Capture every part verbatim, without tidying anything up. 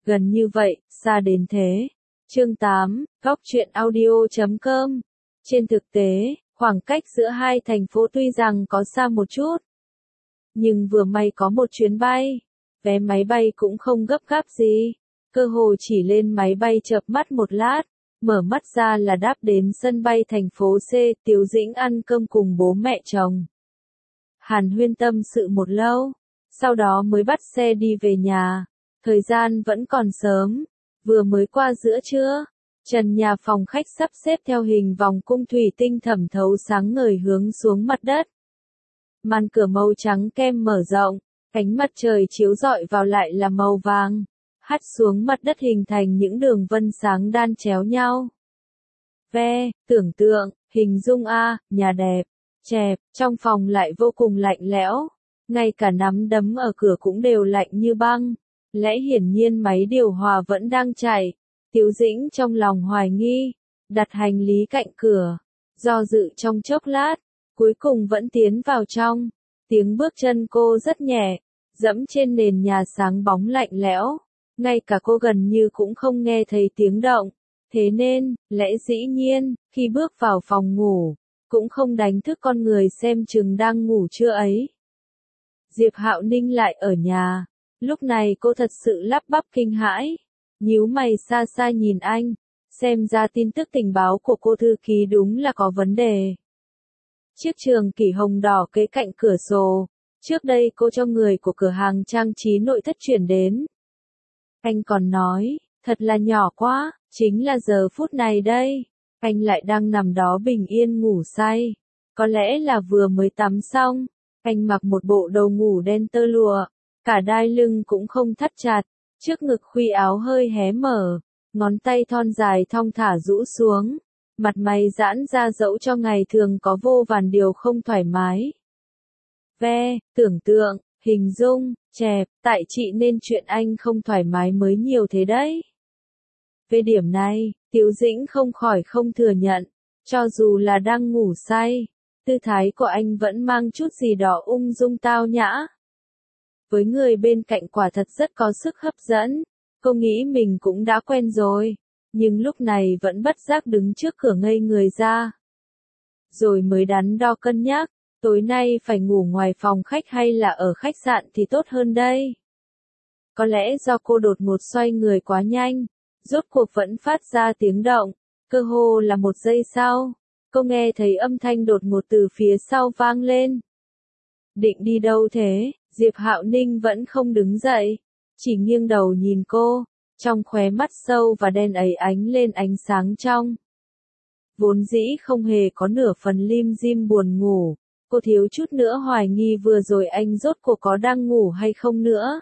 gần như vậy, xa đến thế. Chương tám, góc truyện audio chấm com. Trên thực tế, khoảng cách giữa hai thành phố tuy rằng có xa một chút, nhưng vừa may có một chuyến bay, vé máy bay cũng không gấp gáp gì. Cơ hồ chỉ lên máy bay chợp mắt một lát, mở mắt ra là đáp đến sân bay thành phố C, Tiếu Dĩnh ăn cơm cùng bố mẹ chồng. Hàn huyên tâm sự một lâu, sau đó mới bắt xe đi về nhà. Thời gian vẫn còn sớm, vừa mới qua giữa trưa, trần nhà phòng khách sắp xếp theo hình vòng cung thủy tinh thẩm thấu sáng ngời hướng xuống mặt đất. Màn cửa màu trắng kem mở rộng, ánh mặt trời chiếu rọi vào lại là màu vàng, hắt xuống mặt đất hình thành những đường vân sáng đan chéo nhau. Ve, tưởng tượng, hình dung a, nhà đẹp, chẹp, trong phòng lại vô cùng lạnh lẽo, ngay cả nắm đấm ở cửa cũng đều lạnh như băng. Lẽ hiển nhiên máy điều hòa vẫn đang chạy. Tiếu Dĩnh trong lòng hoài nghi, đặt hành lý cạnh cửa, do dự trong chốc lát, cuối cùng vẫn tiến vào trong. Tiếng bước chân cô rất nhẹ, dẫm trên nền nhà sáng bóng lạnh lẽo, ngay cả cô gần như cũng không nghe thấy tiếng động. Thế nên, lẽ dĩ nhiên, khi bước vào phòng ngủ, cũng không đánh thức con người xem chừng đang ngủ trưa ấy. Diệp Hạo Ninh lại ở nhà. Lúc này cô thật sự lắp bắp kinh hãi, nhíu mày xa xa nhìn anh, xem ra tin tức tình báo của cô thư ký đúng là có vấn đề. Chiếc trường kỷ hồng đỏ kế cạnh cửa sổ, trước đây cô cho người của cửa hàng trang trí nội thất chuyển đến. Anh còn nói, thật là nhỏ quá, chính là giờ phút này đây, anh lại đang nằm đó bình yên ngủ say, có lẽ là vừa mới tắm xong, anh mặc một bộ đồ ngủ đen tơ lụa. Cả đai lưng cũng không thắt chặt, trước ngực khuy áo hơi hé mở, ngón tay thon dài thong thả rũ xuống, mặt mày giãn ra dẫu cho ngày thường có vô vàn điều không thoải mái. Ve, tưởng tượng, hình dung, chẹp, tại chị nên chuyện anh không thoải mái mới nhiều thế đấy. Về điểm này, Tiếu Dĩnh không khỏi không thừa nhận, cho dù là đang ngủ say, tư thái của anh vẫn mang chút gì đó ung dung tao nhã. Với người bên cạnh quả thật rất có sức hấp dẫn, cô nghĩ mình cũng đã quen rồi, nhưng lúc này vẫn bất giác đứng trước cửa ngây người ra. Rồi mới đắn đo cân nhắc, tối nay phải ngủ ngoài phòng khách hay là ở khách sạn thì tốt hơn đây. Có lẽ do cô đột ngột xoay người quá nhanh, rốt cuộc vẫn phát ra tiếng động, cơ hồ là một giây sau, cô nghe thấy âm thanh đột ngột từ phía sau vang lên. Định đi đâu thế? Diệp Hạo Ninh vẫn không đứng dậy, chỉ nghiêng đầu nhìn cô, trong khóe mắt sâu và đen ấy ánh lên ánh sáng trong. Vốn dĩ không hề có nửa phần lim dim buồn ngủ, cô thiếu chút nữa hoài nghi vừa rồi anh rốt cuộc có đang ngủ hay không nữa.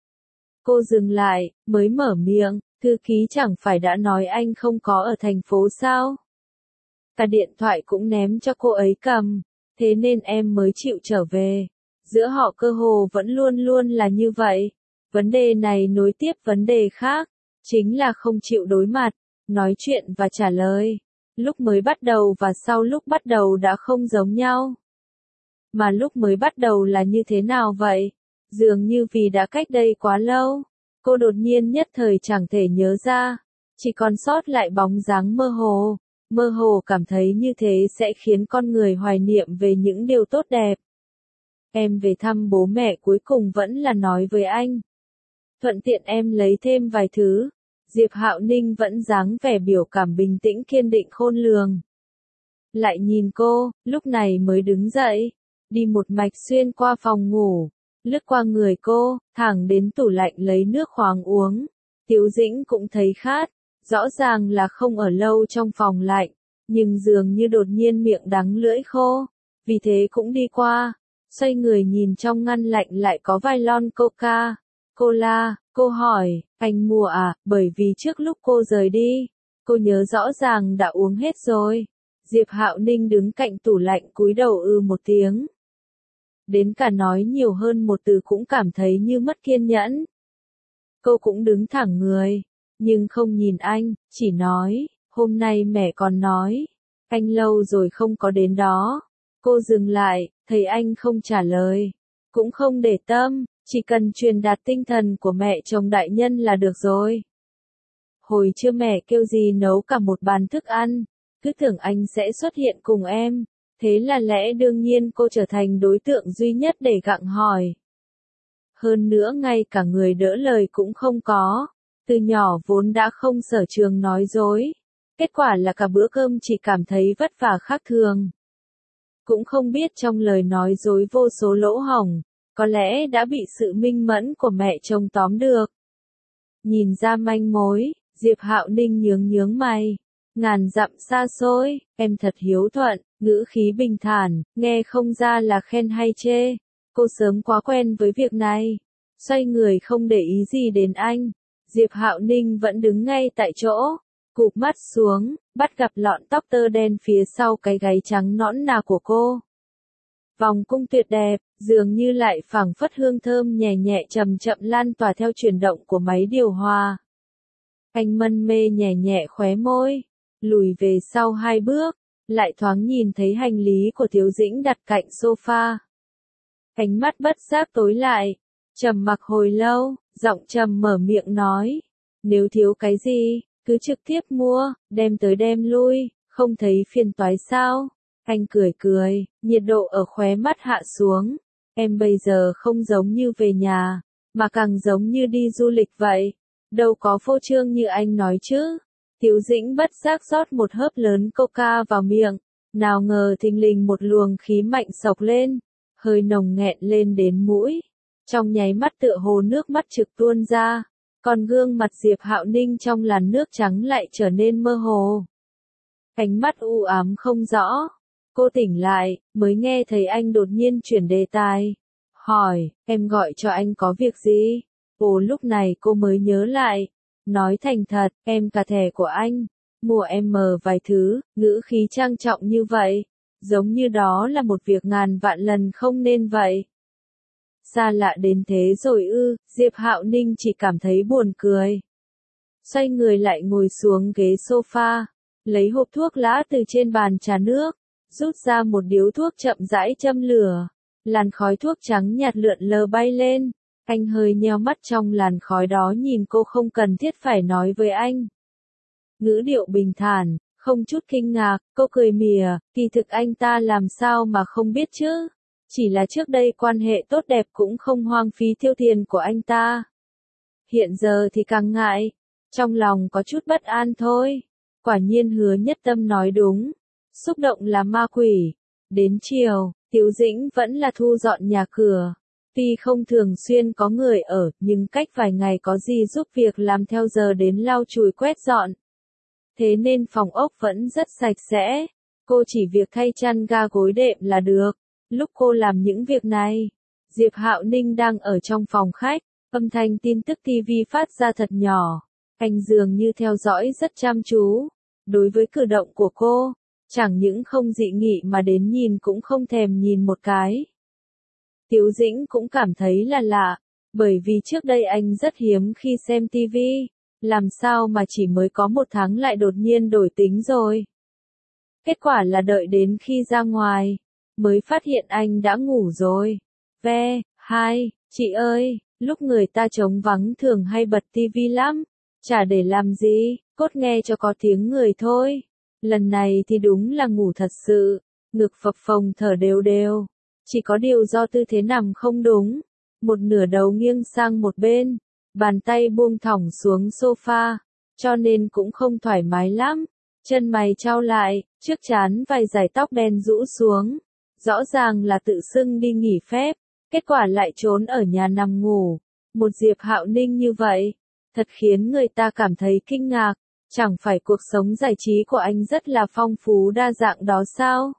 Cô dừng lại, mới mở miệng, thư ký chẳng phải đã nói anh không có ở thành phố sao? Cả điện thoại cũng ném cho cô ấy cầm, thế nên em mới chịu trở về. Giữa họ cơ hồ vẫn luôn luôn là như vậy. Vấn đề này nối tiếp vấn đề khác, chính là không chịu đối mặt, nói chuyện và trả lời. Lúc mới bắt đầu và sau lúc bắt đầu đã không giống nhau. Mà lúc mới bắt đầu là như thế nào vậy? Dường như vì đã cách đây quá lâu, cô đột nhiên nhất thời chẳng thể nhớ ra, chỉ còn sót lại bóng dáng mơ hồ. Mơ hồ cảm thấy như thế sẽ khiến con người hoài niệm về những điều tốt đẹp. Em về thăm bố mẹ cuối cùng vẫn là nói với anh. Thuận tiện em lấy thêm vài thứ. Diệp Hạo Ninh vẫn dáng vẻ biểu cảm bình tĩnh kiên định khôn lường. Lại nhìn cô, lúc này mới đứng dậy, đi một mạch xuyên qua phòng ngủ, lướt qua người cô, thẳng đến tủ lạnh lấy nước khoáng uống. Tiếu Dĩnh cũng thấy khát, rõ ràng là không ở lâu trong phòng lạnh, nhưng dường như đột nhiên miệng đắng lưỡi khô, vì thế cũng đi qua. Xoay người nhìn trong ngăn lạnh lại có vài lon coca, cola, cô hỏi, anh mua à, bởi vì trước lúc cô rời đi, cô nhớ rõ ràng đã uống hết rồi. Diệp Hạo Ninh đứng cạnh tủ lạnh cúi đầu ư một tiếng. Đến cả nói nhiều hơn một từ cũng cảm thấy như mất kiên nhẫn. Cô cũng đứng thẳng người, nhưng không nhìn anh, chỉ nói, hôm nay mẹ còn nói, anh lâu rồi không có đến đó. Cô dừng lại, thấy anh không trả lời, cũng không để tâm, Chỉ cần truyền đạt tinh thần của mẹ chồng đại nhân là được rồi. Hồi trưa mẹ kêu dì nấu cả một bàn thức ăn, cứ tưởng anh sẽ xuất hiện cùng em, thế là lẽ đương nhiên cô trở thành đối tượng duy nhất để gặng hỏi. Hơn nữa ngay cả người đỡ lời cũng không có, từ nhỏ vốn đã không sở trường nói dối, kết quả là cả bữa cơm chỉ cảm thấy vất vả khác thường. Cũng không biết trong lời nói dối vô số lỗ hổng, có lẽ đã bị sự minh mẫn của mẹ chồng tóm được. Nhìn ra manh mối, Diệp Hạo Ninh nhướng nhướng mày. Ngàn dặm xa xôi, em thật hiếu thuận, ngữ khí bình thản, nghe không ra là khen hay chê. Cô sớm quá quen với việc này. Xoay người không để ý gì đến anh. Diệp Hạo Ninh vẫn đứng ngay tại chỗ, cụp mắt xuống, bắt gặp lọn tóc tơ đen phía sau cái gáy trắng nõn nà của cô. Vòng cung tuyệt đẹp, dường như lại phảng phất hương thơm nhẹ nhẹ chậm chậm lan tỏa theo chuyển động của máy điều hòa. Anh mân mê nhẹ nhẹ khóe môi, lùi về sau hai bước, lại thoáng nhìn thấy hành lý của Thiếu Dĩnh đặt cạnh sofa. Ánh mắt bất giác tối lại, trầm mặc hồi lâu, giọng trầm mở miệng nói, nếu thiếu cái gì, cứ trực tiếp mua, đem tới đem lui, không thấy phiền toái sao? Anh cười cười, nhiệt độ ở khóe mắt hạ xuống, em bây giờ không giống như về nhà, mà càng giống như đi du lịch vậy, đâu có phô trương như anh nói chứ. Thiếu Dĩnh bất giác rót một hớp lớn coca vào miệng, nào ngờ thình lình một luồng khí mạnh xộc lên, hơi nồng nghẹn lên đến mũi. Trong nháy mắt tựa hồ nước mắt trực tuôn ra, còn gương mặt Diệp Hạo Ninh trong làn nước trắng lại trở nên mơ hồ. Ánh mắt u ám không rõ. Cô tỉnh lại, mới nghe thấy anh đột nhiên chuyển đề tài. Hỏi, em gọi cho anh có việc gì? Ồ lúc này cô mới nhớ lại. Nói thành thật, em cả thẻ của anh. Mua em mờ vài thứ, ngữ khí trang trọng như vậy. Giống như đó là một việc ngàn vạn lần không nên vậy. Xa lạ đến thế rồi ư, Diệp Hạo Ninh chỉ cảm thấy buồn cười. Xoay người lại ngồi xuống ghế sofa, lấy hộp thuốc lá từ trên bàn trà nước, rút ra một điếu thuốc chậm rãi châm lửa. Làn khói thuốc trắng nhạt lượn lờ bay lên, anh hơi nheo mắt trong làn khói đó nhìn cô không cần thiết phải nói với anh. Ngữ điệu bình thản, không chút kinh ngạc, cô cười mỉa, kỳ thực anh ta làm sao mà không biết chứ. Chỉ là trước đây quan hệ tốt đẹp cũng không hoang phí tiêu tiền của anh ta. Hiện giờ thì càng ngại, trong lòng có chút bất an thôi. Quả nhiên Hứa Nhất Tâm nói đúng, xúc động là ma quỷ. Đến chiều, Thiếu Dĩnh vẫn là thu dọn nhà cửa. Tuy không thường xuyên có người ở, nhưng cách vài ngày có gì giúp việc làm theo giờ đến lau chùi quét dọn. Thế nên phòng ốc vẫn rất sạch sẽ. Cô chỉ việc thay chăn ga gối đệm là được. Lúc cô làm những việc này, Diệp Hạo Ninh đang ở trong phòng khách, âm thanh tin tức ti vi phát ra thật nhỏ. Anh dường như theo dõi rất chăm chú. Đối với cử động của cô, chẳng những không dị nghị mà đến nhìn cũng không thèm nhìn một cái. Thiếu Dĩnh cũng cảm thấy là lạ, bởi vì trước đây anh rất hiếm khi xem ti vi, làm sao mà chỉ mới có một tháng lại đột nhiên đổi tính rồi. Kết quả là đợi đến khi ra ngoài, mới phát hiện anh đã ngủ rồi. Ve, hai, chị ơi, lúc người ta trống vắng thường hay bật ti vi lắm, chả để làm gì, cốt nghe cho có tiếng người thôi. Lần này thì đúng là ngủ thật sự, ngực phập phồng thở đều đều. Chỉ có điều do tư thế nằm không đúng, một nửa đầu nghiêng sang một bên, bàn tay buông thõng xuống sofa, cho nên cũng không thoải mái lắm. Chân mày chau lại, trước trán vài dải tóc đen rũ xuống. Rõ ràng là tự xưng đi nghỉ phép, kết quả lại trốn ở nhà nằm ngủ. Một Diệp Hạo Ninh như vậy, thật khiến người ta cảm thấy kinh ngạc. Chẳng phải cuộc sống giải trí của anh rất là phong phú đa dạng đó sao?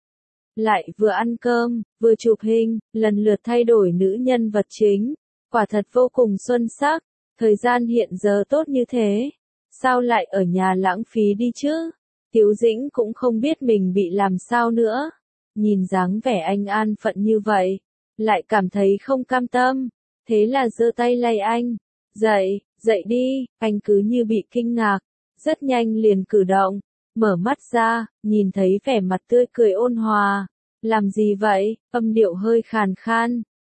Lại vừa ăn cơm, vừa chụp hình, lần lượt thay đổi nữ nhân vật chính. Quả thật vô cùng xuân sắc, thời gian hiện giờ tốt như thế. Sao lại ở nhà lãng phí đi chứ? Thiếu Dĩnh cũng không biết mình bị làm sao nữa. Nhìn dáng vẻ anh an phận như vậy, lại cảm thấy không cam tâm. Thế là giơ tay lay anh. Dậy, dậy đi, anh cứ như bị kinh ngạc. Rất nhanh liền cử động, mở mắt ra, nhìn thấy vẻ mặt tươi cười ôn hòa. Làm gì vậy? Âm điệu hơi khàn khan.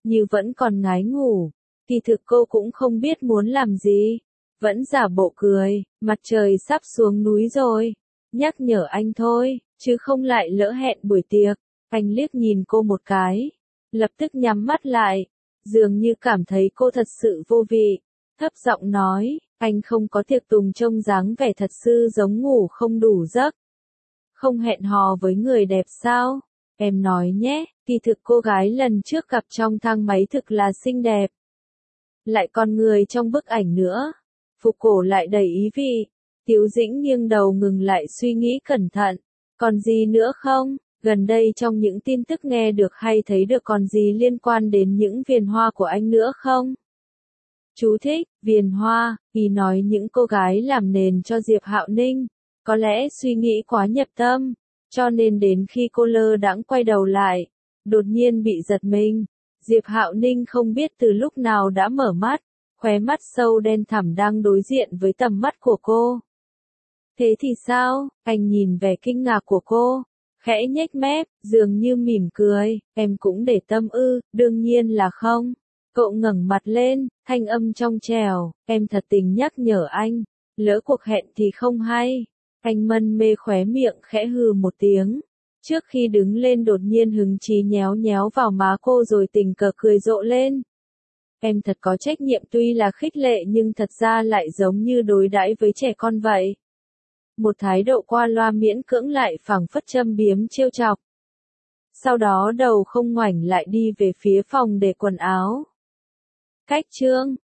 như vẫn còn ngái ngủ. Kỳ thực cô cũng không biết muốn làm gì, vẫn giả bộ cười, mặt trời sắp xuống núi rồi, nhắc nhở anh thôi, chứ không lại lỡ hẹn buổi tiệc. Anh liếc nhìn cô một cái, lập tức nhắm mắt lại, dường như cảm thấy cô thật sự vô vị, thấp giọng nói, anh không có tiệc tùng trông dáng vẻ thật sự giống ngủ không đủ giấc. Không hẹn hò với người đẹp sao? Em nói nhé, kỳ thực cô gái lần trước gặp trong thang máy thực là xinh đẹp. Lại còn người trong bức ảnh nữa. Phục cổ lại đầy ý vị. Tiếu Dĩnh nghiêng đầu ngừng lại suy nghĩ cẩn thận. Còn gì nữa không? Gần đây trong những tin tức nghe được hay thấy được còn gì liên quan đến những viền hoa của anh nữa không? Chú thích, viền hoa, ý nói những cô gái làm nền cho Diệp Hạo Ninh. Có lẽ suy nghĩ quá nhập tâm, cho nên đến khi cô lơ đãng quay đầu lại, đột nhiên bị giật mình. Diệp Hạo Ninh không biết từ lúc nào đã mở mắt, khóe mắt sâu đen thẳm đang đối diện với tầm mắt của cô. Thế thì sao? Anh nhìn vẻ kinh ngạc của cô, khẽ nhếch mép, dường như mỉm cười, em cũng để tâm ư, đương nhiên là không. Cậu ngẩng mặt lên, thanh âm trong trẻo, em thật tình nhắc nhở anh, lỡ cuộc hẹn thì không hay. Anh mân mê khóe miệng khẽ hừ một tiếng. Trước khi đứng lên đột nhiên hứng chí nhéo nhéo vào má cô rồi tình cờ cười rộ lên. Em thật có trách nhiệm, tuy là khích lệ nhưng thật ra lại giống như đối đãi với trẻ con vậy. Một thái độ qua loa miễn cưỡng lại phảng phất châm biếm trêu chọc. Sau đó đầu không ngoảnh lại đi về phía phòng để quần áo. Cách chương